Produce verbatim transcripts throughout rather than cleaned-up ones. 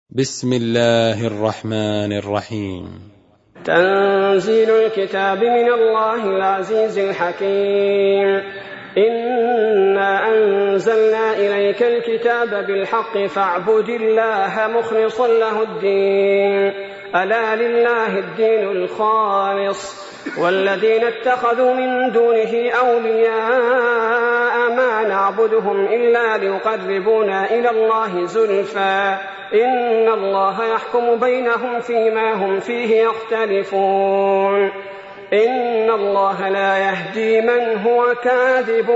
بسم الله الرحمن الرحيم. تنزيل الكتاب من الله العزيز الحكيم. إنا أنزلنا إليك الكتاب بالحق فاعبد الله مخلصا له الدين ألا لله الدين الخالص والذين اتخذوا من دونه أولياء ما نعبدهم إلا ليقربونا إلى الله زلفى إن الله يحكم بينهم فيما هم فيه يختلفون إن الله لا يهدي من هو كاذب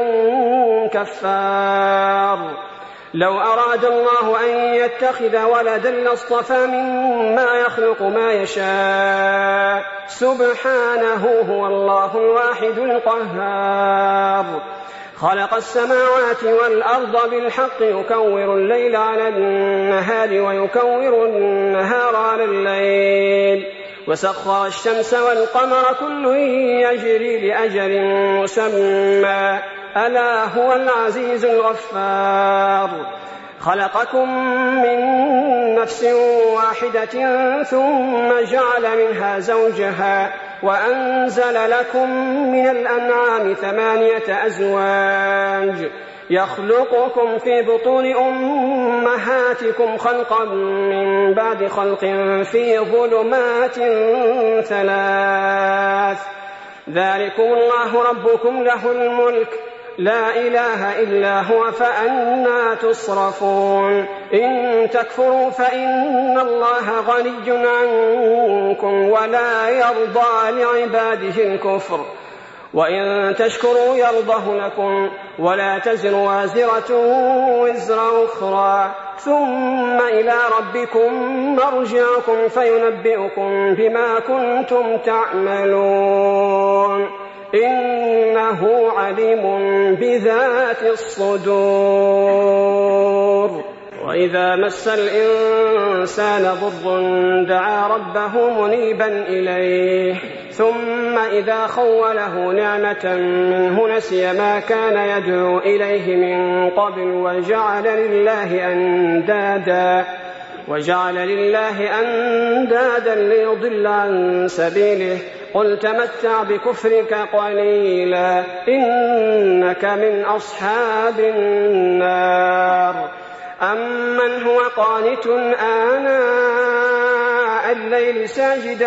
كفار. لو أراد الله أن يتخذ ولدا لاصطفى مما يخلق ما يشاء سبحانه هو الله الواحد القهار. خلق السماوات والأرض بالحق يكور الليل على النهار ويكور النهار على الليل وسخر الشمس والقمر كل يجري لأجل مسمى ألا هو العزيز الغفار. خلقكم من نفس واحدة ثم جعل منها زوجها وأنزل لكم من الأنعام ثمانية أزواج يخلقكم في بطون أمهاتكم خلقا من بعد خلق في ظلمات ثلاث ذلكم الله ربكم له الملك لا إله إلا هو فأنى تصرفون. إن تكفروا فإن الله غني عنكم ولا يرضى لعباده الكفر وإن تشكروا يرضه لكم ولا تزر وازرة وزر أخرى ثم إلى ربكم مرجعكم فينبئكم بما كنتم تعملون إنه عليم بذات الصدور. وإذا مس الإنسان ضر دعا ربه منيبا إليه ثم إذا خوله نعمة منه نسي ما كان يدعو إليه من قبل وجعل لله أندادا وجعل لله أندادا ليضل عن سبيله قل تمتع بكفرك قليلا إنك من أصحاب النار. أمن هو قانت آناء الليل ساجدا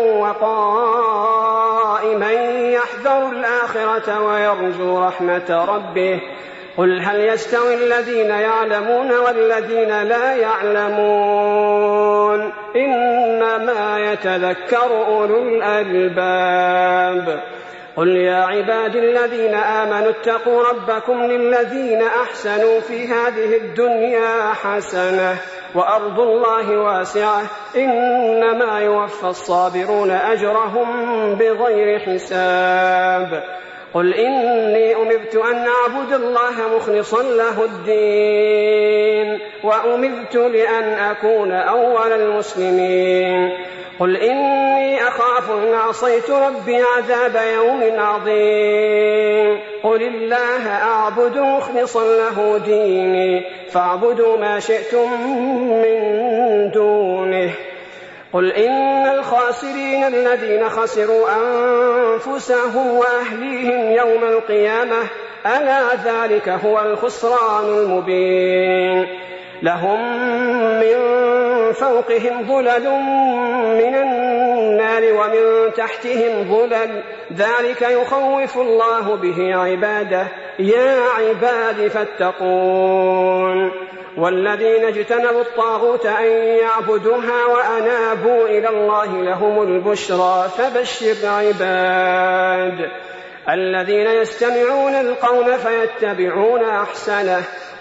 وقائما يحذر الآخرة ويرجو رحمة ربه قل هل يستوي الذين يعلمون والذين لا يعلمون إنما يتذكر أولو الألباب. قل يا عبادي الذين آمنوا اتقوا ربكم للذين أحسنوا في هذه الدنيا حسنة وأرض الله واسعة إنما يوفى الصابرون أجرهم بغير حساب. قل إني أمرت أن أعبد الله مخلصا له الدين وأمرت لأن أكون أول المسلمين. قل إني أخاف إن عصيت ربي عذاب يوم عظيم. قل الله أعبد مخلصا له ديني فاعبدوا ما شئتم من دونه. قل إن الخاسرين الذين خسروا أنفسهم وأهليهم يوم القيامة ألا ذلك هو الخسران المبين. لهم من فوقهم ظلل من النار ومن تحتهم ظلل ذلك يخوف الله به عباده يا عباد فاتقون. والذين اجتنبوا الطاغوت أن يعبدوها وأنابوا إلى الله لهم البشرى فبشر عباد الذين يستمعون القول فيتبعون أحسنه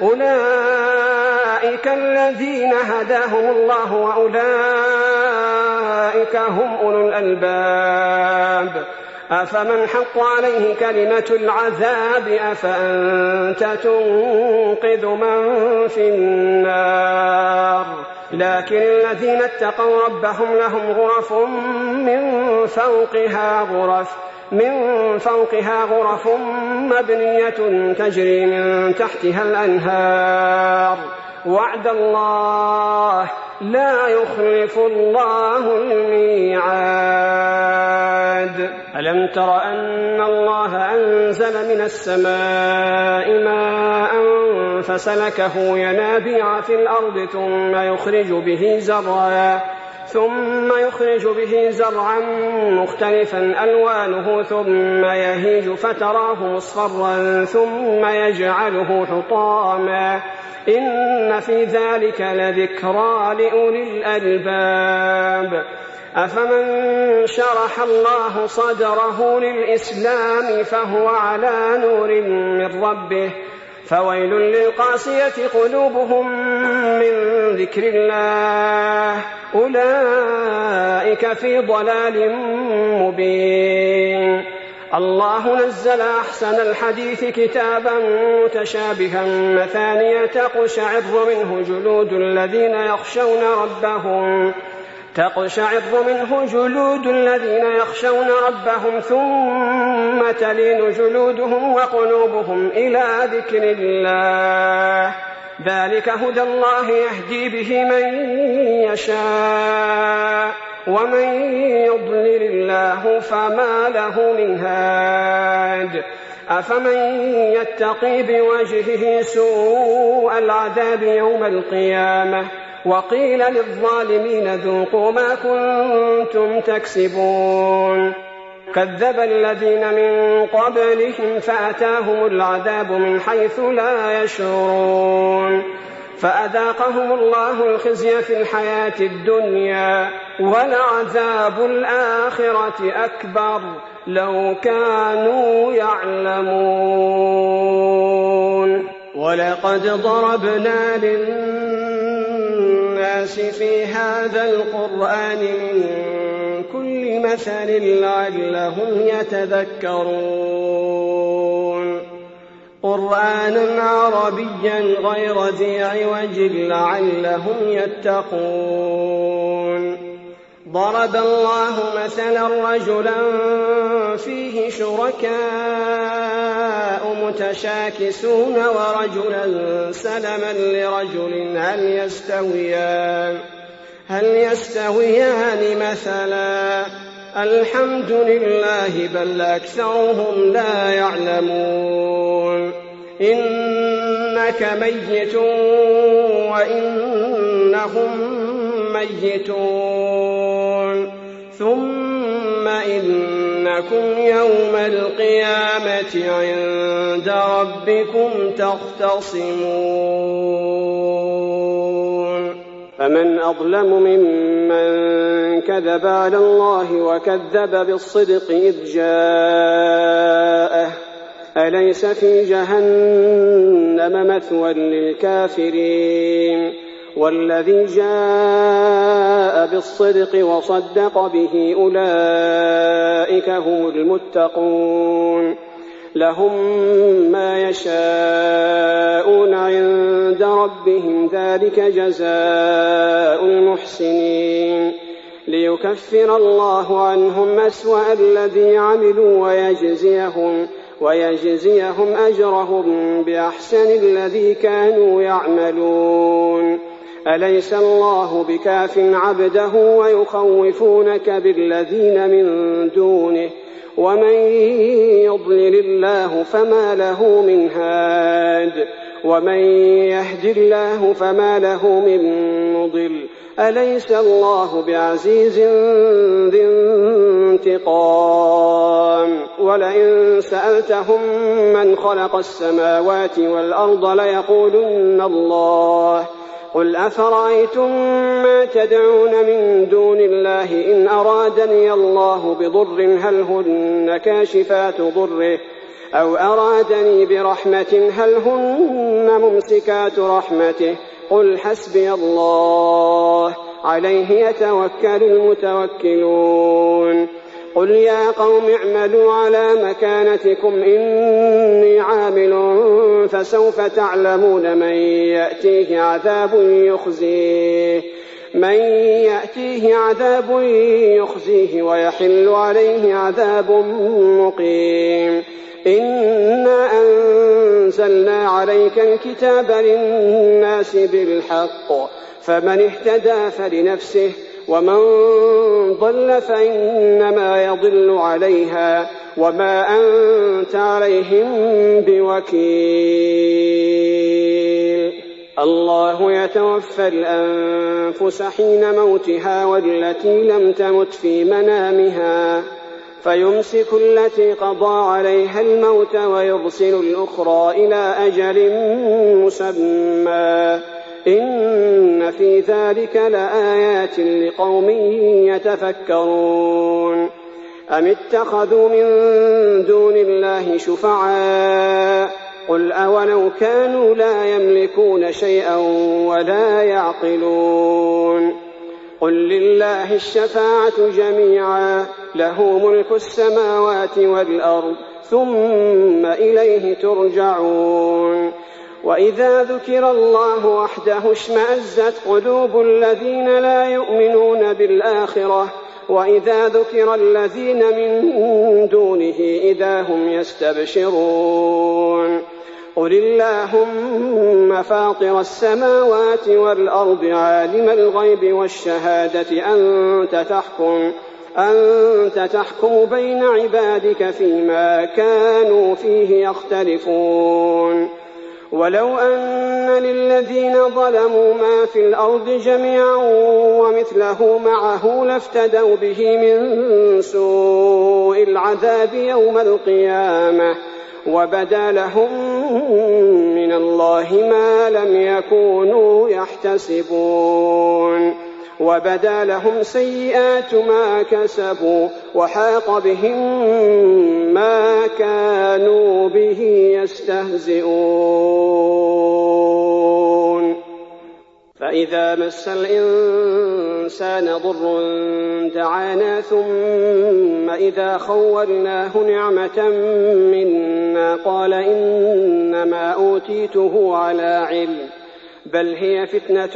أولئك الذين هداهم الله وأولئك هم أولو الألباب. أفمن حق عليه كلمة العذاب أفأنت تنقذ من في النار. لكن الذين اتقوا ربهم لهم غرف من فوقها غرف من فوقها غرف مبنية تجري من تحتها الأنهار وعد الله لا يخلف الله الميعاد. ألم تر أن الله أنزل من السماء ماء فسلكه ينابيع في الأرض ثم يخرج به زرعا ثم يخرج به زرعا مختلفا ألوانه ثم يهيج فتراه مصفرا ثم يجعله حطاما إن في ذلك لذكرى لأولي الألباب. أفمن شرح الله صدره للإسلام فهو على نور من ربه فويل للقاسية قلوبهم من ذكر الله أولئك في ضلال مبين. الله نزل أحسن الحديث كتابا متشابها مثانية تقشعر منه جلود الذين يخشون ربهم تقشعر منه جلود الذين يخشون ربهم ثم تلين جلودهم وقلوبهم إلى ذكر الله ذلك هدى الله يهدي به من يشاء ومن يضلل الله فما له من هاد. أفمن يتقي بوجهه سوء العذاب يوم القيامة وقيل للظالمين ذوقوا ما كنتم تكسبون. كذب الذين من قبلهم فأتاهم العذاب من حيث لا يشعرون فأذاقهم الله الخزي في الحياة الدنيا ولعذاب الآخرة أكبر لو كانوا يعلمون. ولقد ضربنا للناس في هذا القرآن من كل مثل لعلهم يتذكرون قرآنا عربيا غير ذي عوج لعلهم يتقون. ضرب الله مثلا رجلا فيه شركاء متشاكسون ورجلا سلما لرجل هل يستويان هل يستويان مثلا الحمد لله بل أكثرهم لا يعلمون. إنك ميت وإنهم ميتون ثم إنكم يوم القيامة عند ربكم تختصمون. فمن أظلم ممن كذب على الله وكذب بالصدق إذ جاءه أليس في جهنم مثوى للكافرين والذي جاء بالصدق وصدق به أولئك هم المتقون لهم ما يشاءون عند ربهم ذلك جزاء المحسنين ليكفر الله عنهم أسوأ الذي عملوا ويجزيهم ويجزيهم أجرهم بأحسن الذي كانوا يعملون. أليس الله بكاف عبده ويخوفونك بالذين من دونه ومن يضلل الله فما له من هاد ومن يهد الله فما له من مضل. أليس الله بعزيز ذي انتقام. ولئن سألتهم من خلق السماوات والأرض ليقولن الله قل أفرأيتم ما تدعون من دون الله إن أرادني الله بضر هل هن كاشفات ضره أو أرادني برحمة هل هن ممسكات رحمته قل حسبي الله عليه يتوكل المتوكلون. قل يا قوم اعملوا على مكانتكم إني عامل فسوف تعلمون من يأتيه عذاب يخزيه من يأتيه عذاب يخزيه ويحل عليه عذاب مقيم. إنا أنزلنا عليك الكتاب للناس بالحق فمن اهتدى فلنفسه ومن ضل فإنما يضل عليها وما أنت عليهم بوكيل. الله يتوفى الأنفس حين موتها والتي لم تمت في منامها فيمسك التي قضى عليها الموت ويرسل الأخرى إلى أجل مسمى إن في ذلك لآيات لقوم يتفكرون. أم اتخذوا من دون الله شفعاء قل أولو كانوا لا يملكون شيئا ولا يعقلون قل لله الشفاعة جميعا له ملك السماوات والأرض ثم إليه ترجعون. وإذا ذكر الله وحده اشمأزت قلوب الذين لا يؤمنون بالآخرة وإذا ذكر الذين من دونه إذا هم يستبشرون. قل اللهم فاطر السماوات والأرض عالم الغيب والشهادة أنت تحكم أنت تحكم بين عبادك فيما كانوا فيه يختلفون. ولو أن للذين ظلموا ما في الأرض جميعا ومثله معه لافتدوا به من سوء العذاب يوم القيامة وبدا لهم من الله ما لم يكونوا يحتسبون وبدا لهم سيئات ما كسبوا وحاق بهم ما كانوا به يستهزئون. فإذا مس الإنسان ضر دعانا ثم إذا خولناه نعمة منا قال إنما أوتيته على علم بل هي فتنة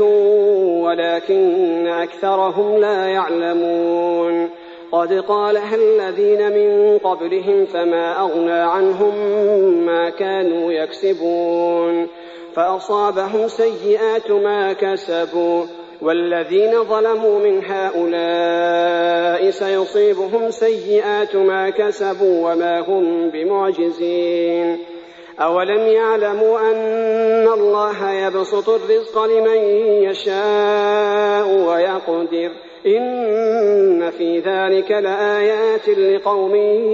ولكن أكثرهم لا يعلمون. قد قالها الذين من قبلهم فما أغنى عنهم ما كانوا يكسبون فأصابهم سيئات ما كسبوا والذين ظلموا من هؤلاء سيصيبهم سيئات ما كسبوا وما هم بمعجزين. أولم يعلموا أن الله يبسط الرزق لمن يشاء ويقدر إن في ذلك لآيات لقوم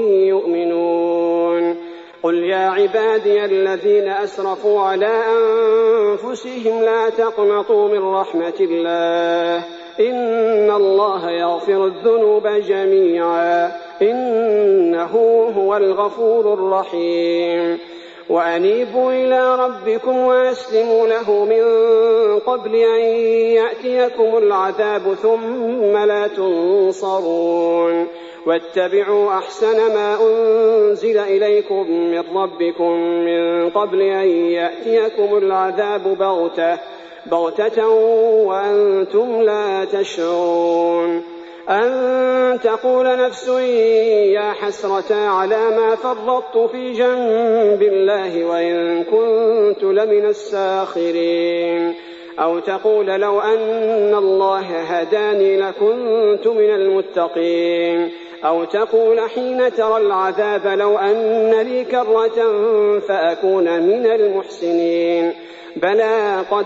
يؤمنون. قل يا عبادي الذين أسرفوا على أنفسهم لا تقنطوا من رحمة الله إن الله يغفر الذنوب جميعا إنه هو الغفور الرحيم. وأنيبوا إلى ربكم وأسلموا له من قبل أن يأتيكم العذاب ثم لا تنصرون. واتبعوا أحسن ما أنزل إليكم من ربكم من قبل أن يأتيكم العذاب بغتة بغتة وأنتم لا تشعرون. أن تقول نفس يا حسرة على ما فرطت في جنب الله وإن كنت لمن الساخرين أو تقول لو أن الله هداني لكنت من المتقين أو تقول حين ترى العذاب لو أن لي كرة فأكون من المحسنين. بلى قد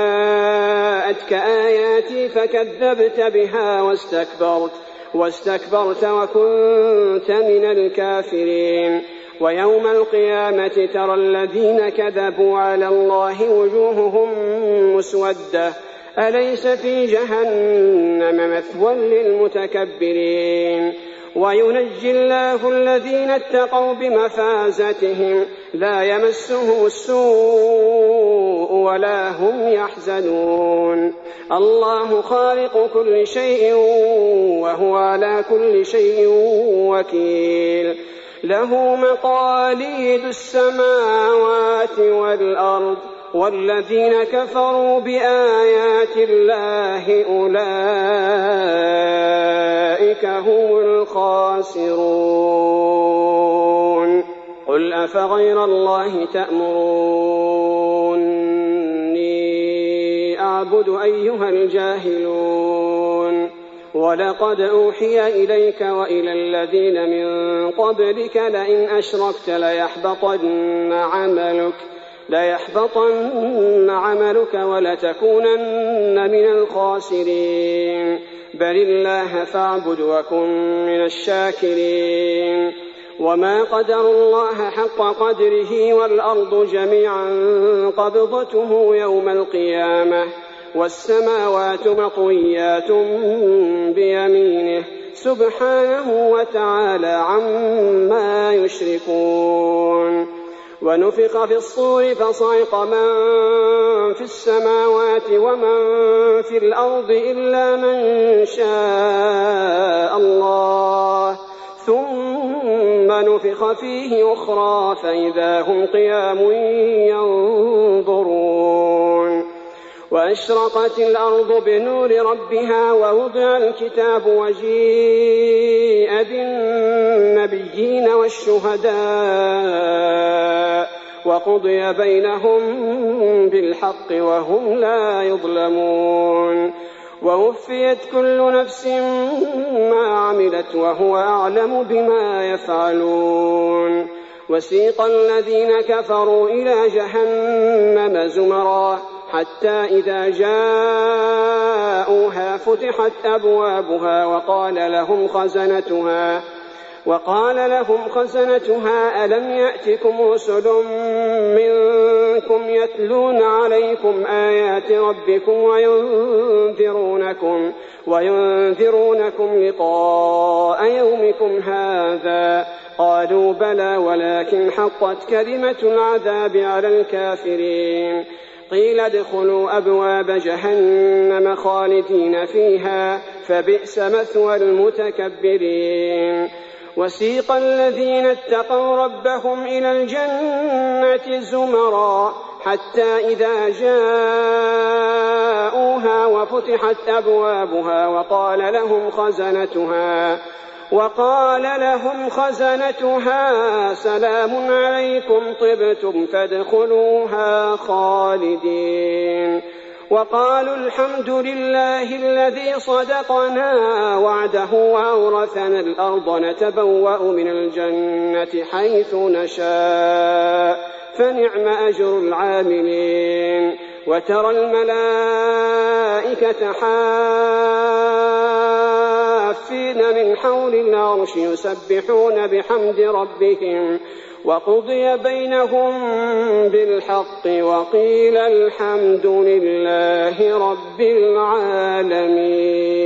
جاءتك آياتي فكذبت بها واستكبرت واستكبرت وكنت من الكافرين. ويوم القيامة ترى الذين كذبوا على الله وجوههم مسودة أليس في جهنم مثوى للمتكبرين. وينجي الله الذين اتقوا بمفازتهم لا يمسهم السوء ولا هم يحزنون. الله خالق كل شيء وهو على كل شيء وكيل. له مقاليد السماوات والأرض والذين كفروا بآيات الله أولئك هم الخاسرون. قل أفغير الله تأمروني أعبد أيها الجاهلون ولقد أوحي إليك وإلى الذين من قبلك لئن أشركت ليحبطن عملك ليحبطن عملك ولتكونن من الخاسرين بل الله فاعبد وكن من الشاكرين وما قدروا الله حق قدره والأرض جميعا قبضته يوم القيامة والسماوات مطويات بيمينه سبحانه وتعالى عما يشركون ونفخ في الصور فصعق من في السماوات ومن في الأرض إلا من شاء الله ثم نفخ فيه أخرى فإذا هم قيام ينظرون وأشرقت الأرض بنور ربها ووضع الكتاب وجيء بالنبيين والشهداء وقضي بينهم بالحق وهم لا يظلمون ووفيت كل نفس ما عملت وهو أعلم بما يفعلون وسيق الذين كفروا إلى جهنم زمرا حتى إذا جاءوها فتحت أبوابها وقال لهم خزنتها وقال لهم خزنتها ألم يأتكم رسل منكم يتلون عليكم آيات ربكم وينذرونكم وينذرونكم لقاء يومكم هذا قالوا بلى ولكن حقت كلمة العذاب على الكافرين قيل ادخلوا أبواب جهنم خالدين فيها فبئس مثوى المتكبرين وسيق الذين اتقوا ربهم إلى الجنة زمرا حتى إذا جاءوها وفتحت أبوابها وقال لهم خزنتها وقال لهم خزنتها سلام عليكم طبتم فادخلوها خالدين وقالوا الحمد لله الذي صدقنا وعده وأورثنا الأرض نتبوأ من الجنة حيث نشاء فنعم أجر العاملين وترى الملائكة حافين من حول العرش يسبحون بحمد ربهم وقضي بينهم بالحق وقيل الحمد لله رب العالمين.